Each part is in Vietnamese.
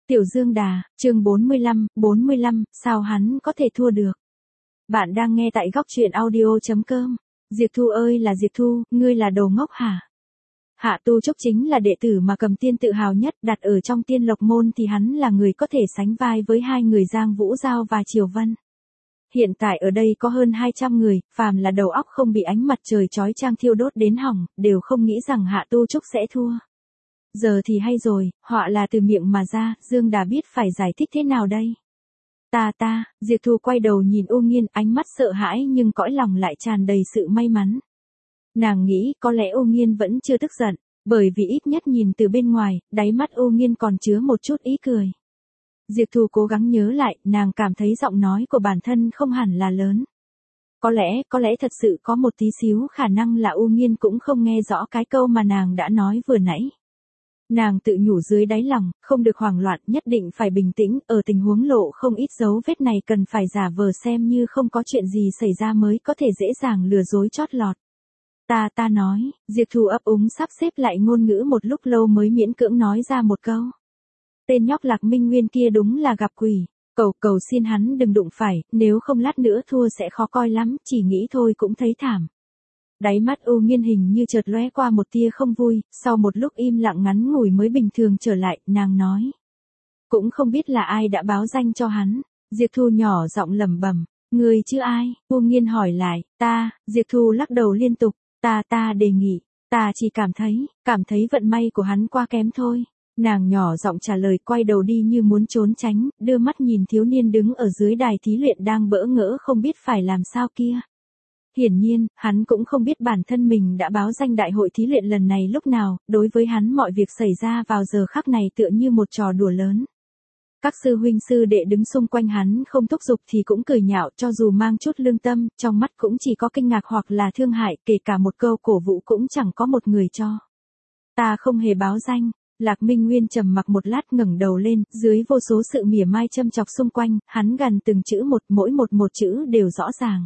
Tiểu Dương Đà, chương 45, sao hắn có thể thua được. Bạn đang nghe tại góc truyện audio.com. Diệp Thu ơi là Diệp Thu, ngươi là đồ ngốc hả? Hạ Tu Trúc chính là đệ tử mà Cầm Tiên tự hào nhất, đặt ở trong Tiên Lộc môn thì hắn là người có thể sánh vai với hai người Giang Vũ Giao và Triều Vân. Hiện tại ở đây có hơn 200 người, phàm là đầu óc không bị ánh mặt trời chói chang thiêu đốt đến hỏng, đều không nghĩ rằng Hạ Tu Trúc sẽ thua. Giờ thì hay rồi, họa là từ miệng mà ra, Dương Đà biết phải giải thích thế nào đây. Diệp Thu quay đầu nhìn U Nghiên, ánh mắt sợ hãi nhưng cõi lòng lại tràn đầy sự may mắn. Nàng nghĩ có lẽ U Nghiên vẫn chưa tức giận, bởi vì ít nhất nhìn từ bên ngoài, đáy mắt U Nghiên còn chứa một chút ý cười. Diệp Thu cố gắng nhớ lại, nàng cảm thấy giọng nói của bản thân không hẳn là lớn. Có lẽ thật sự có một tí xíu khả năng là U Nghiên cũng không nghe rõ cái câu mà nàng đã nói vừa nãy. Nàng tự nhủ dưới đáy lòng, không được hoảng loạn, nhất định phải bình tĩnh, ở tình huống lộ không ít dấu vết này cần phải giả vờ xem như không có chuyện gì xảy ra mới có thể dễ dàng lừa dối chót lọt. Ta nói, Diệp Thu ấp úng sắp xếp lại ngôn ngữ một lúc lâu mới miễn cưỡng nói ra một câu. Tên nhóc Lạc Minh Nguyên kia đúng là gặp quỷ, cầu xin hắn đừng đụng phải, nếu không lát nữa thua sẽ khó coi lắm, chỉ nghĩ thôi cũng thấy thảm. Đáy mắt U Nghiên hình như chợt lóe qua một tia không vui, sau một lúc im lặng ngắn ngủi mới bình thường trở lại, nàng nói. Cũng không biết là ai đã báo danh cho hắn. Diệp Thu nhỏ giọng lẩm bẩm, người chứ ai? U Nghiên hỏi lại, Diệp Thu lắc đầu liên tục, ta đề nghị, ta chỉ cảm thấy vận may của hắn quá kém thôi. Nàng nhỏ giọng trả lời, quay đầu đi như muốn trốn tránh, đưa mắt nhìn thiếu niên đứng ở dưới đài thí luyện đang bỡ ngỡ không biết phải làm sao kia. Hiển nhiên, hắn cũng không biết bản thân mình đã báo danh đại hội thí luyện lần này lúc nào, đối với hắn mọi việc xảy ra vào giờ khắc này tựa như một trò đùa lớn. Các sư huynh sư đệ đứng xung quanh hắn không thúc giục thì cũng cười nhạo, cho dù mang chút lương tâm, trong mắt cũng chỉ có kinh ngạc hoặc là thương hại, kể cả một câu cổ vũ cũng chẳng có một người cho. Ta không hề báo danh. Lạc Minh Nguyên trầm mặc một lát ngẩng đầu lên, dưới vô số sự mỉa mai châm chọc xung quanh, hắn gần từng chữ một, mỗi một chữ đều rõ ràng.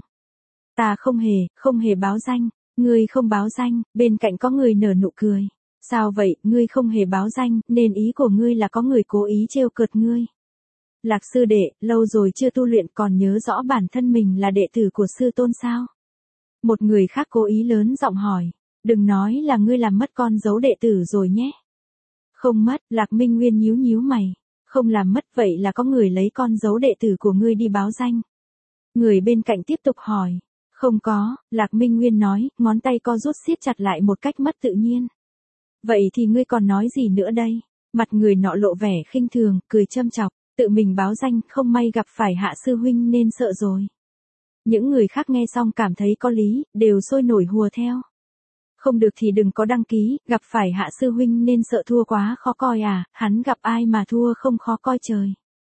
Ta không hề báo danh, ngươi không báo danh, bên cạnh có người nở nụ cười. Sao vậy, ngươi không hề báo danh, nên ý của ngươi là có người cố ý trêu cợt ngươi. Lạc sư đệ, lâu rồi chưa tu luyện còn nhớ rõ bản thân mình là đệ tử của sư tôn sao? Một người khác cố ý lớn giọng hỏi, đừng nói là ngươi làm mất con dấu đệ tử rồi nhé. Không mất, Lạc Minh Nguyên nhíu mày, không làm mất vậy là có người lấy con dấu đệ tử của ngươi đi báo danh. Người bên cạnh tiếp tục hỏi. Không có, Lạc Minh Nguyên nói, ngón tay co rút siết chặt lại một cách mất tự nhiên. Vậy thì ngươi còn nói gì nữa đây? Mặt người nọ lộ vẻ khinh thường, cười châm chọc, tự mình báo danh, không may gặp phải Hạ sư huynh nên sợ rồi. Những người khác nghe xong cảm thấy có lý, đều sôi nổi hùa theo. Không được thì đừng có đăng ký, gặp phải Hạ sư huynh nên sợ thua quá khó coi à, hắn gặp ai mà thua không khó coi trời.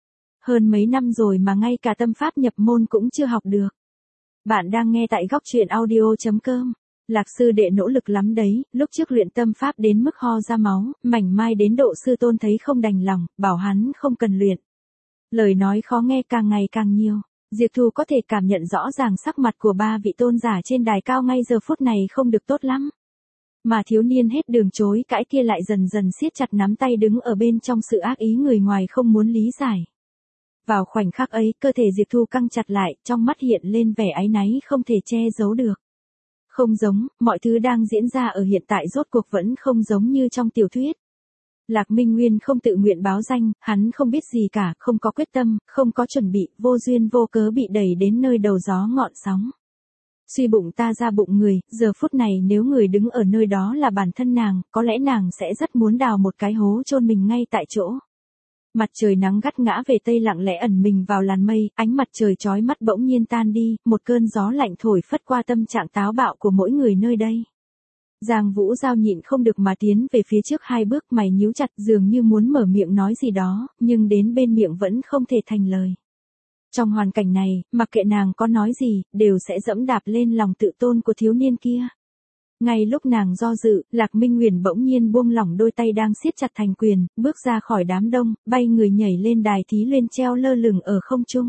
Hơn mấy năm rồi mà ngay cả tâm pháp nhập môn cũng chưa học được. Bạn đang nghe tại góc truyện audio.com. Lạc sư đệ nỗ lực lắm đấy, lúc trước luyện tâm pháp đến mức ho ra máu, mảnh mai đến độ sư tôn thấy không đành lòng, bảo hắn không cần luyện. Lời nói khó nghe càng ngày càng nhiều. Diệp Thu có thể cảm nhận rõ ràng sắc mặt của ba vị tôn giả trên đài cao ngay giờ phút này không được tốt lắm. Mà thiếu niên hết đường chối cãi kia lại dần dần siết chặt nắm tay đứng ở bên trong sự ác ý người ngoài không muốn lý giải. Vào khoảnh khắc ấy, cơ thể Diệp Thu căng chặt lại, trong mắt hiện lên vẻ áy náy không thể che giấu được. Không giống, mọi thứ đang diễn ra ở hiện tại rốt cuộc vẫn không giống như trong tiểu thuyết. Lạc Minh Nguyên không tự nguyện báo danh, hắn không biết gì cả, không có quyết tâm, không có chuẩn bị, vô duyên vô cớ bị đẩy đến nơi đầu gió ngọn sóng. Suy bụng ta ra bụng người, giờ phút này nếu người đứng ở nơi đó là bản thân nàng, có lẽ nàng sẽ rất muốn đào một cái hố chôn mình ngay tại chỗ. Mặt trời nắng gắt ngã về tây lặng lẽ ẩn mình vào làn mây, ánh mặt trời chói mắt bỗng nhiên tan đi, một cơn gió lạnh thổi phất qua tâm trạng táo bạo của mỗi người nơi đây. Giang Vũ Giao nhịn không được mà tiến về phía trước hai bước, mày nhíu chặt dường như muốn mở miệng nói gì đó, nhưng đến bên miệng vẫn không thể thành lời. Trong hoàn cảnh này, mặc kệ nàng có nói gì, đều sẽ dẫm đạp lên lòng tự tôn của thiếu niên kia. Ngay lúc nàng do dự, Lạc Minh Nguyên bỗng nhiên buông lỏng đôi tay đang siết chặt thành quyền, bước ra khỏi đám đông, bay người nhảy lên đài thí luyện treo lơ lửng ở không trung.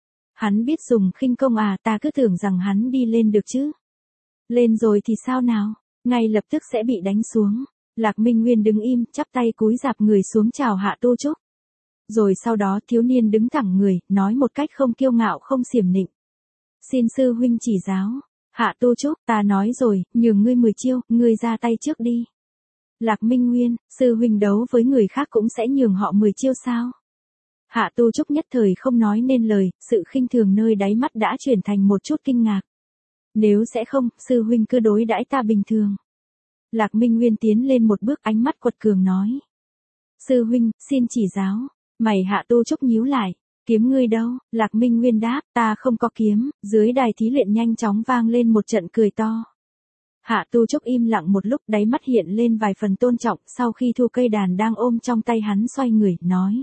Hắn biết dùng khinh công à, ta cứ tưởng rằng hắn đi lên được chứ. Lên rồi thì sao nào, ngay lập tức sẽ bị đánh xuống. Lạc Minh Nguyên đứng im, chắp tay cúi rạp người xuống chào Hạ Tu Trúc. Rồi sau đó thiếu niên đứng thẳng người, nói một cách không kiêu ngạo không xiểm nịnh. Xin sư huynh chỉ giáo. Hạ Tu Trúc, ta nói rồi, nhường ngươi 10 chiêu, ngươi ra tay trước đi. Lạc Minh Nguyên, sư huynh đấu với người khác cũng sẽ nhường họ 10 chiêu sao? Hạ Tu Trúc nhất thời không nói nên lời, sự khinh thường nơi đáy mắt đã chuyển thành một chút kinh ngạc. Nếu sẽ không, sư huynh cứ đối đãi ta bình thường. Lạc Minh Nguyên tiến lên một bước, ánh mắt quật cường nói. Sư huynh, xin chỉ giáo. Mày Hạ Tu Trúc nhíu lại. Kiếm ngươi đâu? Lạc Minh Nguyên đáp, ta không có kiếm. Dưới đài thí luyện nhanh chóng vang lên một trận cười to. Hạ Tu Trúc im lặng một lúc, đáy mắt hiện lên vài phần tôn trọng, sau khi thu cây đàn đang ôm trong tay hắn xoay người, nói.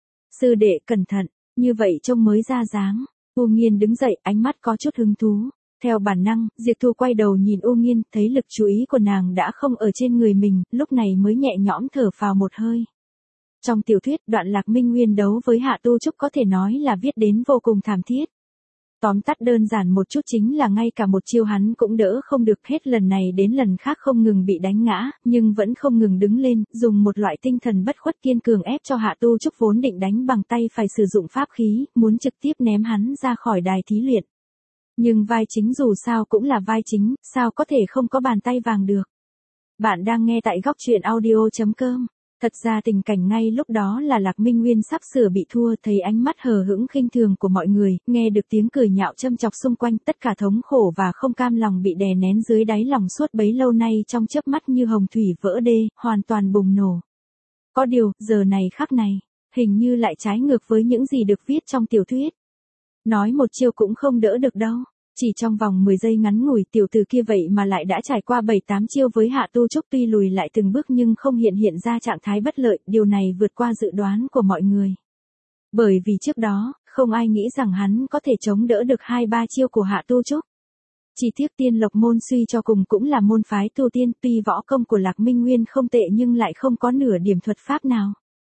Sư đệ cẩn thận, như vậy trông mới ra dáng. U Nghiên đứng dậy, ánh mắt có chút hứng thú. Theo bản năng, Diệp Thu quay đầu nhìn U Nghiên, thấy lực chú ý của nàng đã không ở trên người mình, lúc này mới nhẹ nhõm thở phào một hơi. Trong tiểu thuyết, đoạn Lạc Minh Nguyên đấu với Hạ Tu Trúc có thể nói là viết đến vô cùng thảm thiết. Tóm tắt đơn giản một chút chính là ngay cả một chiêu hắn cũng đỡ không được, hết lần này đến lần khác không ngừng bị đánh ngã, nhưng vẫn không ngừng đứng lên, dùng một loại tinh thần bất khuất kiên cường ép cho Hạ Tu Trúc vốn định đánh bằng tay phải sử dụng pháp khí, muốn trực tiếp ném hắn ra khỏi đài thí luyện. Nhưng vai chính dù sao cũng là vai chính, sao có thể không có bàn tay vàng được. Bạn đang nghe tại góc truyện audio.com. Thật ra tình cảnh ngay lúc đó là Lạc Minh Nguyên sắp sửa bị thua, thấy ánh mắt hờ hững khinh thường của mọi người, nghe được tiếng cười nhạo châm chọc xung quanh, tất cả thống khổ và không cam lòng bị đè nén dưới đáy lòng suốt bấy lâu nay trong chớp mắt như hồng thủy vỡ đê, hoàn toàn bùng nổ. Có điều, giờ này khắc này, hình như lại trái ngược với những gì được viết trong tiểu thuyết. Nói một chiêu cũng không đỡ được đâu. Chỉ trong vòng 10 giây ngắn ngủi, tiểu tử kia vậy mà lại đã trải qua 7-8 chiêu với Hạ Tu Trúc, tuy lùi lại từng bước nhưng không hiện ra trạng thái bất lợi, điều này vượt qua dự đoán của mọi người. Bởi vì trước đó, không ai nghĩ rằng hắn có thể chống đỡ được 2-3 chiêu của Hạ Tu Trúc. Chỉ tiếc Tiên Lộc môn suy cho cùng cũng là môn phái tu tiên, tuy võ công của Lạc Minh Nguyên không tệ nhưng lại không có nửa điểm thuật pháp nào.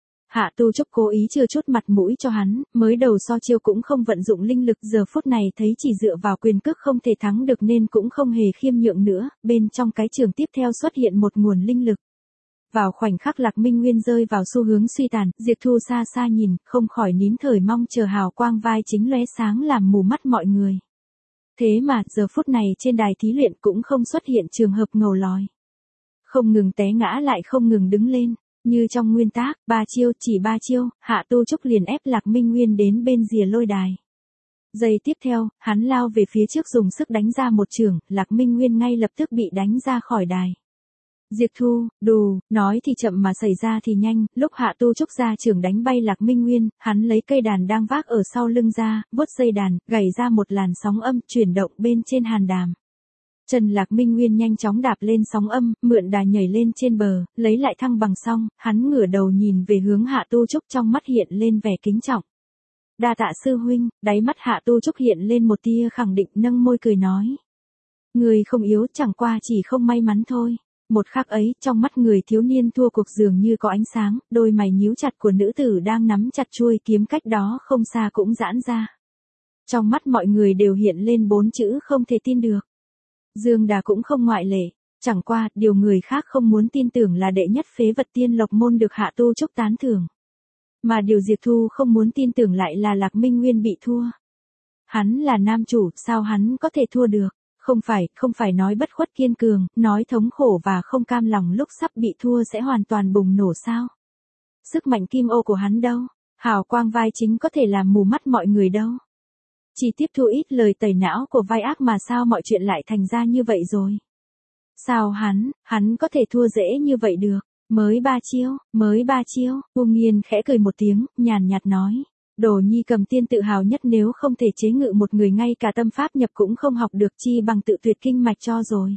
Hạ Tu Trúc cố ý chưa chút mặt mũi cho hắn, mới đầu so chiêu cũng không vận dụng linh lực, giờ phút này thấy chỉ dựa vào quyền cước không thể thắng được nên cũng không hề khiêm nhượng nữa, bên trong cái trường tiếp theo xuất hiện một nguồn linh lực. Vào khoảnh khắc Lạc Minh Nguyên rơi vào xu hướng suy tàn, Diệp Thu xa xa nhìn, không khỏi nín thở mong chờ hào quang vai chính lóe sáng làm mù mắt mọi người. Thế mà, giờ phút này trên đài thí luyện cũng không xuất hiện trường hợp ngầu lòi. Không ngừng té ngã lại không ngừng đứng lên. Như trong nguyên tác, 3 chiêu, chỉ 3 chiêu, Hạ Tu Trúc liền ép Lạc Minh Nguyên đến bên rìa lôi đài. Giây tiếp theo, hắn lao về phía trước dùng sức đánh ra một chưởng, Lạc Minh Nguyên ngay lập tức bị đánh ra khỏi đài. Diệp Thu, đù, nói thì chậm mà xảy ra thì nhanh, lúc Hạ Tu Trúc ra chưởng đánh bay Lạc Minh Nguyên, hắn lấy cây đàn đang vác ở sau lưng ra, vuốt dây đàn, gảy ra một làn sóng âm chuyển động bên trên hàn đàm. Trần Lạc Minh Nguyên nhanh chóng đạp lên sóng âm, mượn đà nhảy lên trên bờ, lấy lại thăng bằng xong, hắn ngửa đầu nhìn về hướng Hạ Tu Trúc, trong mắt hiện lên vẻ kính trọng. Đa tạ sư huynh, đáy mắt Hạ Tu Trúc hiện lên một tia khẳng định, nâng môi cười nói. Người không yếu, chẳng qua chỉ không may mắn thôi. Một khắc ấy, trong mắt người thiếu niên thua cuộc dường như có ánh sáng, đôi mày nhíu chặt của nữ tử đang nắm chặt chuôi kiếm cách đó không xa cũng giãn ra. Trong mắt mọi người đều hiện lên 4 chữ không thể tin được. Dương Đà cũng không ngoại lệ, chẳng qua, điều người khác không muốn tin tưởng là đệ nhất phế vật Tiên Lộc môn được Hạ Tu Trúc tán thưởng. Mà điều Diệp Thu không muốn tin tưởng lại là Lạc Minh Nguyên bị thua. Hắn là nam chủ, sao hắn có thể thua được? Không phải nói bất khuất kiên cường, nói thống khổ và không cam lòng lúc sắp bị thua sẽ hoàn toàn bùng nổ sao? Sức mạnh kim ô của hắn đâu? Hào quang vai chính có thể làm mù mắt mọi người đâu? Chỉ tiếp thu ít lời tẩy não của vai ác mà sao mọi chuyện lại thành ra như vậy rồi? Sao hắn có thể thua dễ như vậy được? Mới 3 chiêu, U Nghiên khẽ cười một tiếng, nhàn nhạt nói. Đồ nhi cầm tiên tự hào nhất, nếu không thể chế ngự một người ngay cả tâm pháp nhập cũng không học được, chi bằng tự tuyệt kinh mạch cho rồi.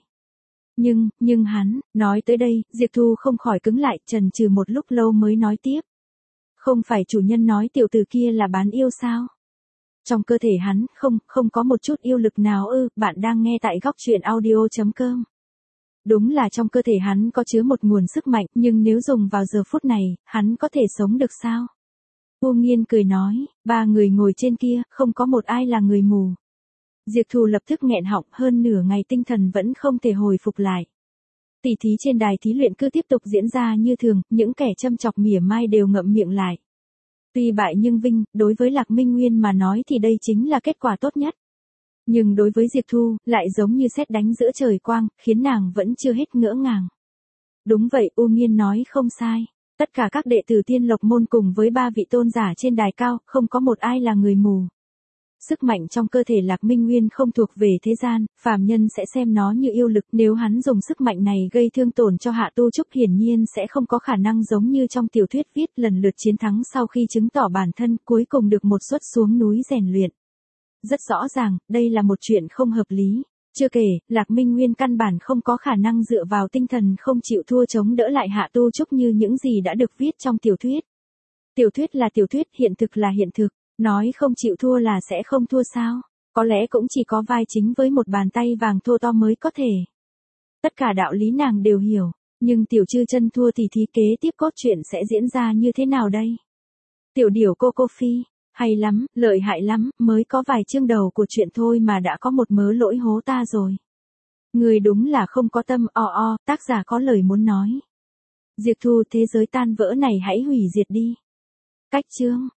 Nhưng hắn, nói tới đây, Diệp Thu không khỏi cứng lại, chần chừ một lúc lâu mới nói tiếp. Không phải chủ nhân nói tiểu tử kia là bán yêu sao? Trong cơ thể hắn, không có một chút yêu lực nào ư? Bạn đang nghe tại góc truyện audio.com. Đúng là trong cơ thể hắn có chứa một nguồn sức mạnh, nhưng nếu dùng vào giờ phút này, hắn có thể sống được sao? U Nghiên cười nói, 3 người ngồi trên kia, không có một ai là người mù. Diệp Thu lập tức nghẹn họng, hơn nửa ngày tinh thần vẫn không thể hồi phục lại. Tỷ thí trên đài thí luyện cứ tiếp tục diễn ra như thường, những kẻ châm chọc mỉa mai đều ngậm miệng lại. Tuy bại nhưng vinh, đối với Lạc Minh Nguyên mà nói thì đây chính là kết quả tốt nhất. Nhưng đối với Diệp Thu, lại giống như sét đánh giữa trời quang, khiến nàng vẫn chưa hết ngỡ ngàng. Đúng vậy, U Nghiên nói không sai. Tất cả các đệ tử Tiên Lộc môn cùng với 3 vị tôn giả trên đài cao, không có một ai là người mù. Sức mạnh trong cơ thể Lạc Minh Nguyên không thuộc về thế gian, phàm nhân sẽ xem nó như yêu lực, nếu hắn dùng sức mạnh này gây thương tổn cho Hạ Tu Trúc hiển nhiên sẽ không có khả năng giống như trong tiểu thuyết viết lần lượt chiến thắng sau khi chứng tỏ bản thân, cuối cùng được một suất xuống núi rèn luyện. Rất rõ ràng, đây là một chuyện không hợp lý. Chưa kể, Lạc Minh Nguyên căn bản không có khả năng dựa vào tinh thần không chịu thua chống đỡ lại Hạ Tu Trúc như những gì đã được viết trong tiểu thuyết. Tiểu thuyết là tiểu thuyết, hiện thực là hiện thực. Nói không chịu thua là sẽ không thua sao? Có lẽ cũng chỉ có vai chính với một bàn tay vàng thô to mới có thể. Tất cả đạo lý nàng đều hiểu, nhưng Tiểu Chư Chân thua thì kế tiếp cốt truyện sẽ diễn ra như thế nào đây? Tiểu điểu Cô Phi, hay lắm, lợi hại lắm, mới có vài chương đầu của chuyện thôi mà đã có một mớ lỗi hố ta rồi. Người đúng là không có tâm, tác giả có lời muốn nói. Diệp Thu, thế giới tan vỡ này hãy hủy diệt đi. Cách chương